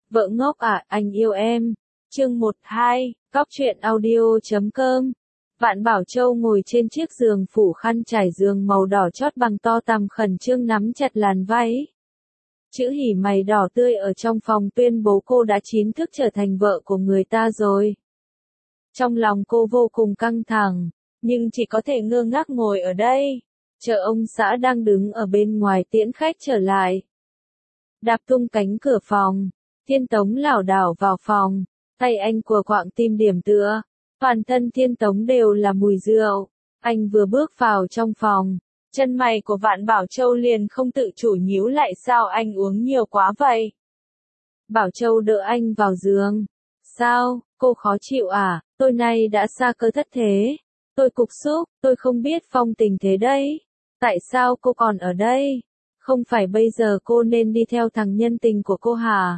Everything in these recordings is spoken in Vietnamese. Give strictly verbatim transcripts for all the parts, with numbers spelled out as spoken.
Vợ ngốc à, anh yêu em. Chương một hai, Cóc truyện audio chấm com. Vạn Bảo Châu ngồi trên chiếc giường phủ khăn trải giường màu đỏ chót bằng to tằm khẩn trương nắm chặt làn váy. Chữ hỉ mày đỏ tươi ở trong phòng tuyên bố cô đã chính thức trở thành vợ của người ta rồi. Trong lòng cô vô cùng căng thẳng, nhưng chỉ có thể ngơ ngác ngồi ở đây, chờ ông xã đang đứng ở bên ngoài tiễn khách trở lại. Đạp tung cánh cửa phòng, Thiên Tống lảo đảo vào phòng, tay anh của quạng tim điểm tựa, toàn thân Thiên Tống đều là mùi rượu. Anh vừa bước vào trong phòng, chân mày của Vạn Bảo Châu liền không tự chủ nhíu lại, sao anh uống nhiều quá vậy? Bảo Châu đỡ anh vào giường. Sao, cô khó chịu à, tôi nay đã xa cơ thất thế. Tôi cục xúc, tôi không biết phong tình thế đấy. Tại sao cô còn ở đây? Không phải bây giờ cô nên đi theo thằng nhân tình của cô hả?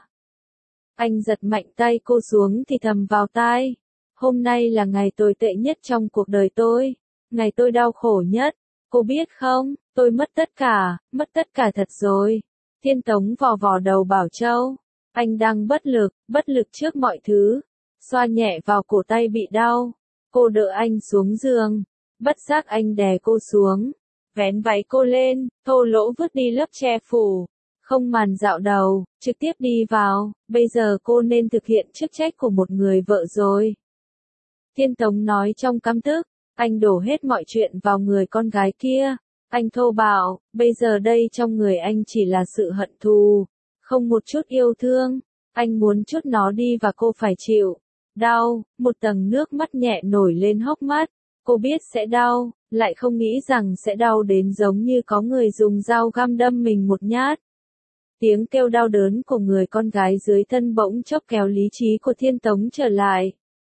Anh giật mạnh tay cô xuống thì thầm vào tai. Hôm nay là ngày tồi tệ nhất trong cuộc đời tôi. Ngày tôi đau khổ nhất. Cô biết không, tôi mất tất cả, mất tất cả thật rồi. Thiên Tống vò vò đầu Bảo Châu. Anh đang bất lực, bất lực trước mọi thứ. Xoa nhẹ vào cổ tay bị đau. Cô đỡ anh xuống giường. Bất giác anh đè cô xuống. Vén váy cô lên, thô lỗ vứt đi lớp che phủ. Không màn dạo đầu, trực tiếp đi vào. Bây giờ cô nên thực hiện chức trách của một người vợ rồi. Thiên Tống nói trong căm tức. Anh đổ hết mọi chuyện vào người con gái kia. Anh thô bạo, bây giờ đây trong người anh chỉ là sự hận thù. Không một chút yêu thương. Anh muốn trút nó đi và cô phải chịu. Đau, một tầng nước mắt nhẹ nổi lên hốc mắt. Cô biết sẽ đau, lại không nghĩ rằng sẽ đau đến giống như có người dùng dao găm đâm mình một nhát. Tiếng kêu đau đớn của người con gái dưới thân bỗng chốc kéo lý trí của Thiên Tống trở lại.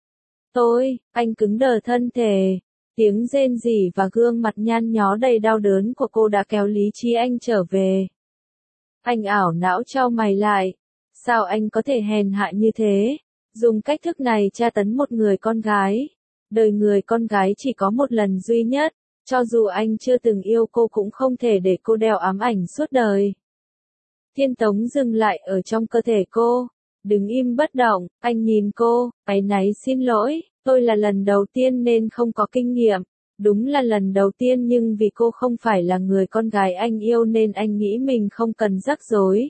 Tôi, anh cứng đờ thân thể. Tiếng rên rỉ và gương mặt nhăn nhó đầy đau đớn của cô đã kéo lý trí anh trở về. Anh ảo não chau mày lại. Sao anh có thể hèn hạ như thế? Dùng cách thức này tra tấn một người con gái. Đời người con gái chỉ có một lần duy nhất. Cho dù anh chưa từng yêu cô cũng không thể để cô đeo ám ảnh suốt đời. Thiên Tống dừng lại ở trong cơ thể cô. Đứng im bất động, anh nhìn cô, áy náy xin lỗi, tôi là lần đầu tiên nên không có kinh nghiệm. Đúng là lần đầu tiên nhưng vì cô không phải là người con gái anh yêu nên anh nghĩ mình không cần rắc rối.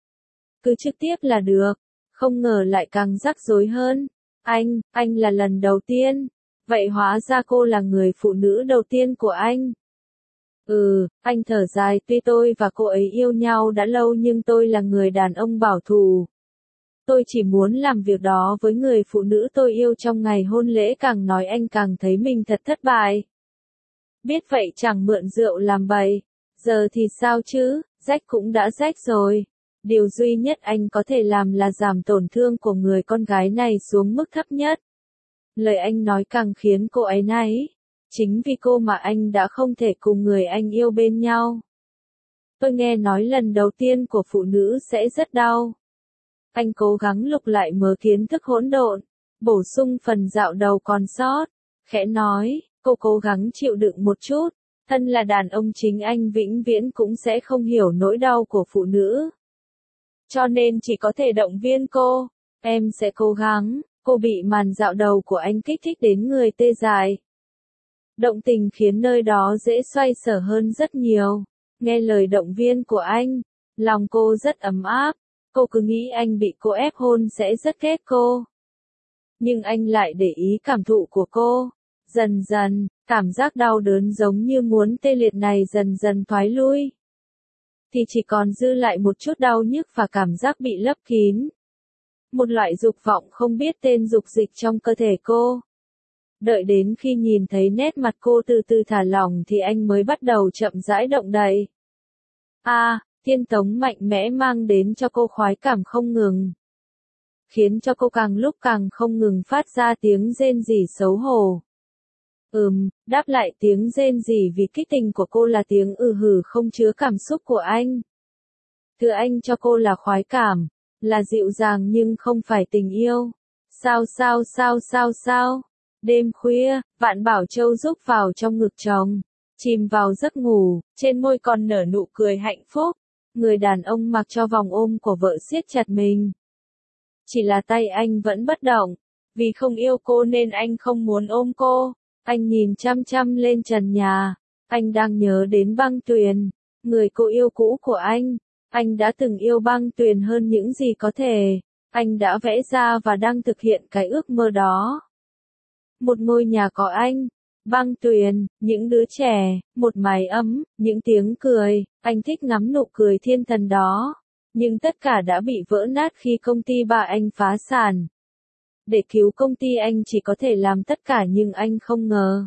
Cứ trực tiếp là được, không ngờ lại càng rắc rối hơn. Anh, anh là lần đầu tiên. Vậy hóa ra cô là người phụ nữ đầu tiên của anh. Ừ, anh thở dài, tuy tôi và cô ấy yêu nhau đã lâu nhưng tôi là người đàn ông bảo thủ. Tôi chỉ muốn làm việc đó với người phụ nữ tôi yêu trong ngày hôn lễ, càng nói anh càng thấy mình thật thất bại. Biết vậy chẳng mượn rượu làm bậy. Giờ thì sao chứ, rách cũng đã rách rồi. Điều duy nhất anh có thể làm là giảm tổn thương của người con gái này xuống mức thấp nhất. Lời anh nói càng khiến cô ấy náy. Chính vì cô mà anh đã không thể cùng người anh yêu bên nhau. Tôi nghe nói lần đầu tiên của phụ nữ sẽ rất đau. Anh cố gắng lục lại mớ kiến thức hỗn độn, bổ sung phần dạo đầu còn sót, khẽ nói, cô cố gắng chịu đựng một chút, thân là đàn ông chính anh vĩnh viễn cũng sẽ không hiểu nỗi đau của phụ nữ. Cho nên chỉ có thể động viên cô, em sẽ cố gắng, cô bị màn dạo đầu của anh kích thích đến người tê dại. Động tình khiến nơi đó dễ xoay sở hơn rất nhiều, nghe lời động viên của anh, lòng cô rất ấm áp. Cô cứ nghĩ anh bị cô ép hôn sẽ rất ghét cô. Nhưng anh lại để ý cảm thụ của cô. Dần dần, cảm giác đau đớn giống như muốn tê liệt này dần dần thoái lui. Thì chỉ còn dư lại một chút đau nhức và cảm giác bị lấp kín. Một loại dục vọng không biết tên dục dịch trong cơ thể cô. Đợi đến khi nhìn thấy nét mặt cô từ từ thả lỏng thì anh mới bắt đầu chậm rãi động đậy. À, Thiên Tống mạnh mẽ mang đến cho cô khoái cảm không ngừng. Khiến cho cô càng lúc càng không ngừng phát ra tiếng rên rỉ xấu hổ. Ừm, đáp lại tiếng rên rỉ vì kích tình của cô là tiếng ừ hử không chứa cảm xúc của anh. Thứ anh cho cô là khoái cảm, là dịu dàng nhưng không phải tình yêu. Sao sao sao sao sao? Đêm khuya, Vạn Bảo Châu rúc vào trong ngực chồng, chìm vào giấc ngủ, trên môi còn nở nụ cười hạnh phúc. Người đàn ông mặc cho vòng ôm của vợ siết chặt mình. Chỉ là tay anh vẫn bất động. Vì không yêu cô nên anh không muốn ôm cô. Anh nhìn chăm chăm lên trần nhà. Anh đang nhớ đến Băng Tuyền, người cô yêu cũ của anh. Anh đã từng yêu Băng Tuyền hơn những gì có thể. Anh đã vẽ ra và đang thực hiện cái ước mơ đó. Một ngôi nhà có anh, Băng Tuyền, những đứa trẻ, một mái ấm, những tiếng cười. Anh thích ngắm nụ cười thiên thần đó. Nhưng tất cả đã bị vỡ nát khi công ty ba anh phá sản. Để cứu công ty anh chỉ có thể làm tất cả nhưng anh không ngờ.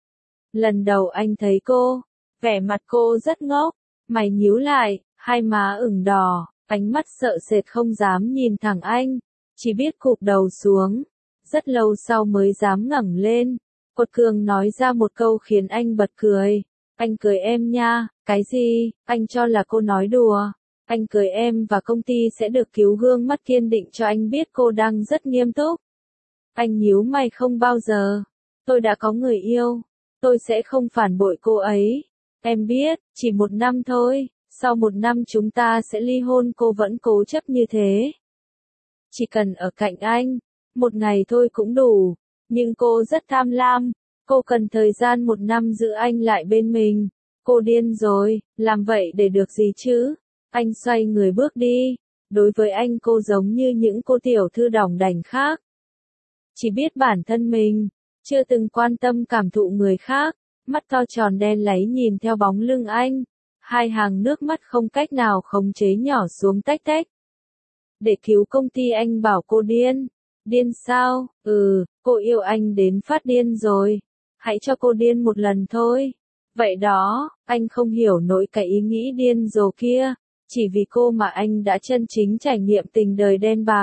Lần đầu anh thấy cô, vẻ mặt cô rất ngốc, mày nhíu lại, hai má ửng đỏ, ánh mắt sợ sệt không dám nhìn thẳng anh, chỉ biết cụp đầu xuống. Rất lâu sau mới dám ngẩng lên. Quật cường nói ra một câu khiến anh bật cười. Anh cười em nha. Cái gì? Anh cho là cô nói đùa. Anh cười em và công ty sẽ được cứu, gương mắt kiên định cho anh biết cô đang rất nghiêm túc. Anh nhíu mày, không bao giờ. Tôi đã có người yêu. Tôi sẽ không phản bội cô ấy. Em biết, chỉ một năm thôi. Sau một năm chúng ta sẽ ly hôn. Cô vẫn cố chấp như thế. Chỉ cần ở cạnh anh. Một ngày thôi cũng đủ. Nhưng cô rất tham lam. Cô cần thời gian một năm giữ anh lại bên mình. Cô điên rồi. Làm vậy để được gì chứ? Anh xoay người bước đi. Đối với anh cô giống như những cô tiểu thư đỏng đảnh khác. Chỉ biết bản thân mình. Chưa từng quan tâm cảm thụ người khác. Mắt to tròn đen láy nhìn theo bóng lưng anh. Hai hàng nước mắt không cách nào khống chế nhỏ xuống tách tách. Để cứu công ty anh bảo cô điên. Điên sao? Ừ, cô yêu anh đến phát điên rồi. Hãy cho cô điên một lần thôi. Vậy đó, anh không hiểu nổi cái ý nghĩ điên rồ kia. Chỉ vì cô mà anh đã chân chính trải nghiệm tình đời đen bạc.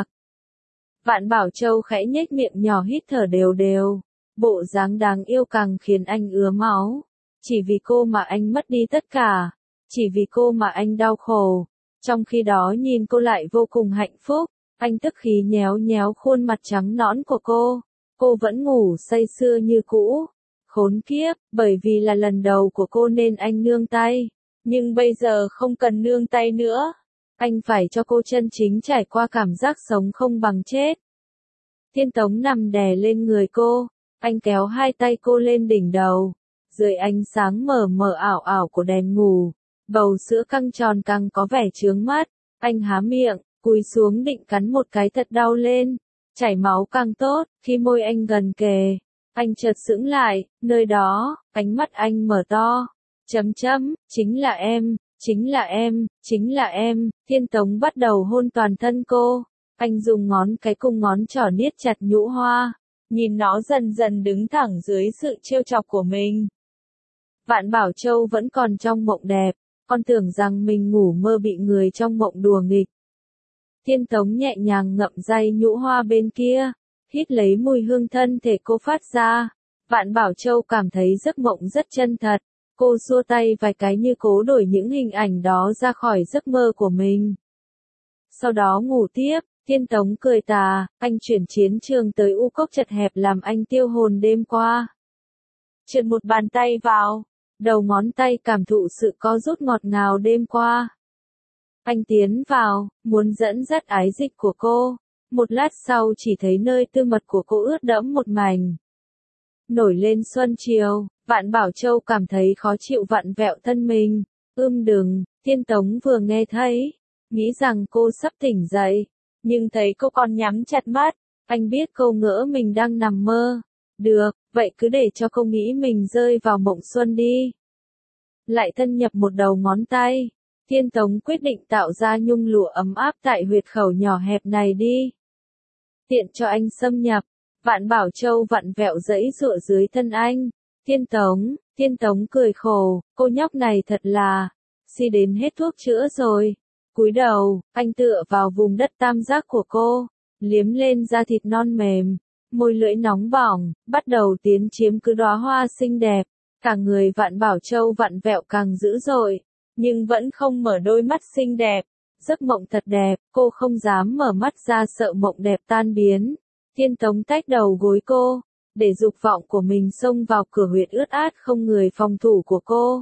Vạn Bảo Châu khẽ nhếch miệng nhỏ hít thở đều đều. Bộ dáng đáng yêu càng khiến anh ứa máu. Chỉ vì cô mà anh mất đi tất cả. Chỉ vì cô mà anh đau khổ. Trong khi đó nhìn cô lại vô cùng hạnh phúc. Anh tức khí nhéo nhéo khuôn mặt trắng nõn của cô. Cô vẫn ngủ say sưa như cũ. Khốn kiếp, bởi vì là lần đầu của cô nên anh nương tay. Nhưng bây giờ không cần nương tay nữa. Anh phải cho cô chân chính trải qua cảm giác sống không bằng chết. Thiên Tống nằm đè lên người cô. Anh kéo hai tay cô lên đỉnh đầu. Dưới ánh sáng mờ mờ ảo ảo của đèn ngủ. Bầu sữa căng tròn càng có vẻ chướng mắt. Anh há miệng, cúi xuống định cắn một cái thật đau lên. Chảy máu càng tốt, khi môi anh gần kề. Anh chợt sững lại, nơi đó, ánh mắt anh mở to. Chấm chấm, chính là em, chính là em, chính là em. Thiên Tống bắt đầu hôn toàn thân cô. Anh dùng ngón cái cùng ngón trỏ niết chặt nhũ hoa. Nhìn nó dần dần đứng thẳng dưới sự trêu chọc của mình. Vạn Bảo Châu vẫn còn trong mộng đẹp. Con tưởng rằng mình ngủ mơ bị người trong mộng đùa nghịch. Thiên Tống nhẹ nhàng ngậm day nhũ hoa bên kia. Hít lấy mùi hương thân thể cô phát ra. Vạn Bảo Châu cảm thấy giấc mộng rất chân thật. Cô xua tay vài cái như cố đuổi những hình ảnh đó ra khỏi giấc mơ của mình. Sau đó ngủ tiếp. Thiên Tống cười tà. Anh chuyển chiến trường tới u cốc chật hẹp làm anh tiêu hồn đêm qua. Trượt một bàn tay vào. Đầu ngón tay cảm thụ sự co rút ngọt ngào đêm qua. Anh tiến vào, muốn dẫn dắt ái dịch của cô. Một lát sau chỉ thấy nơi tư mật của cô ướt đẫm một mảnh. Nổi lên xuân chiều, Vạn Bảo Châu cảm thấy khó chịu vặn vẹo thân mình. Ưm đừng, Thiên Tống vừa nghe thấy, nghĩ rằng cô sắp tỉnh dậy. Nhưng thấy cô còn nhắm chặt mắt, anh biết cô ngỡ mình đang nằm mơ. Được, vậy cứ để cho cô nghĩ mình rơi vào mộng xuân đi. Lại thân nhập một đầu ngón tay. Thiên Tống quyết định tạo ra nhung lụa ấm áp tại huyệt khẩu nhỏ hẹp này đi. Tiện cho anh xâm nhập. Vạn Bảo Châu vặn vẹo dãy dụa dưới thân anh. Thiên Tống, Thiên Tống cười khổ, cô nhóc này thật là, si đến hết thuốc chữa rồi. Cúi đầu, anh tựa vào vùng đất tam giác của cô, liếm lên da thịt non mềm, môi lưỡi nóng bỏng, bắt đầu tiến chiếm cứ đóa hoa xinh đẹp. Cả người Vạn Bảo Châu vặn vẹo càng dữ dội, nhưng vẫn không mở đôi mắt xinh đẹp. Giấc mộng thật đẹp, cô không dám mở mắt ra sợ mộng đẹp tan biến. Thiên Tống tách đầu gối cô, để dục vọng của mình xông vào cửa huyệt ướt át không người phòng thủ của cô.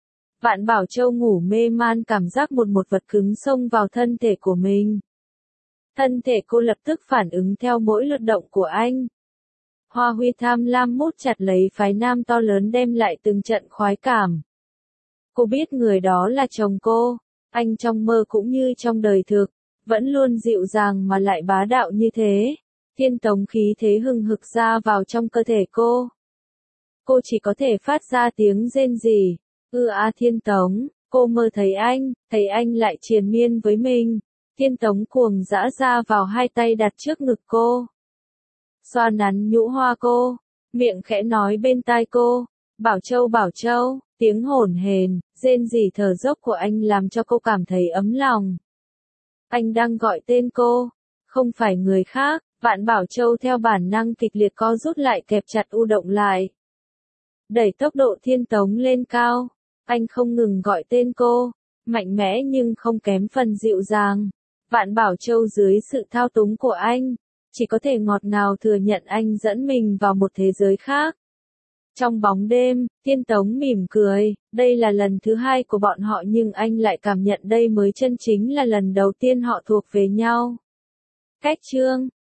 Vạn Bảo Châu ngủ mê man cảm giác một một vật cứng xông vào thân thể của mình. Thân thể cô lập tức phản ứng theo mỗi lượt động của anh. Hoa Huy tham lam mút chặt lấy phái nam to lớn đem lại từng trận khoái cảm. Cô biết người đó là chồng cô, anh trong mơ cũng như trong đời thực, vẫn luôn dịu dàng mà lại bá đạo như thế. Thiên tống khí thế hừng hực ra vào trong cơ thể cô. Cô chỉ có thể phát ra tiếng rên rỉ. Ư a thiên tống, cô mơ thấy anh, thấy anh lại triền miên với mình. Thiên tống cuồng dã ra vào hai tay đặt trước ngực cô. Xoa nắn nhũ hoa cô, miệng khẽ nói bên tai cô, Bảo Châu Bảo Châu, tiếng hổn hển, rên rỉ thở dốc của anh làm cho cô cảm thấy ấm lòng. Anh đang gọi tên cô, không phải người khác. Vạn Bảo Châu theo bản năng kịch liệt co rút lại kẹp chặt u động lại. Đẩy tốc độ thiên tống lên cao, anh không ngừng gọi tên cô, mạnh mẽ nhưng không kém phần dịu dàng. Vạn Bảo Châu dưới sự thao túng của anh, chỉ có thể ngọt ngào thừa nhận anh dẫn mình vào một thế giới khác. Trong bóng đêm, thiên tống mỉm cười, đây là lần thứ hai của bọn họ nhưng anh lại cảm nhận đây mới chân chính là lần đầu tiên họ thuộc về nhau. Cách chương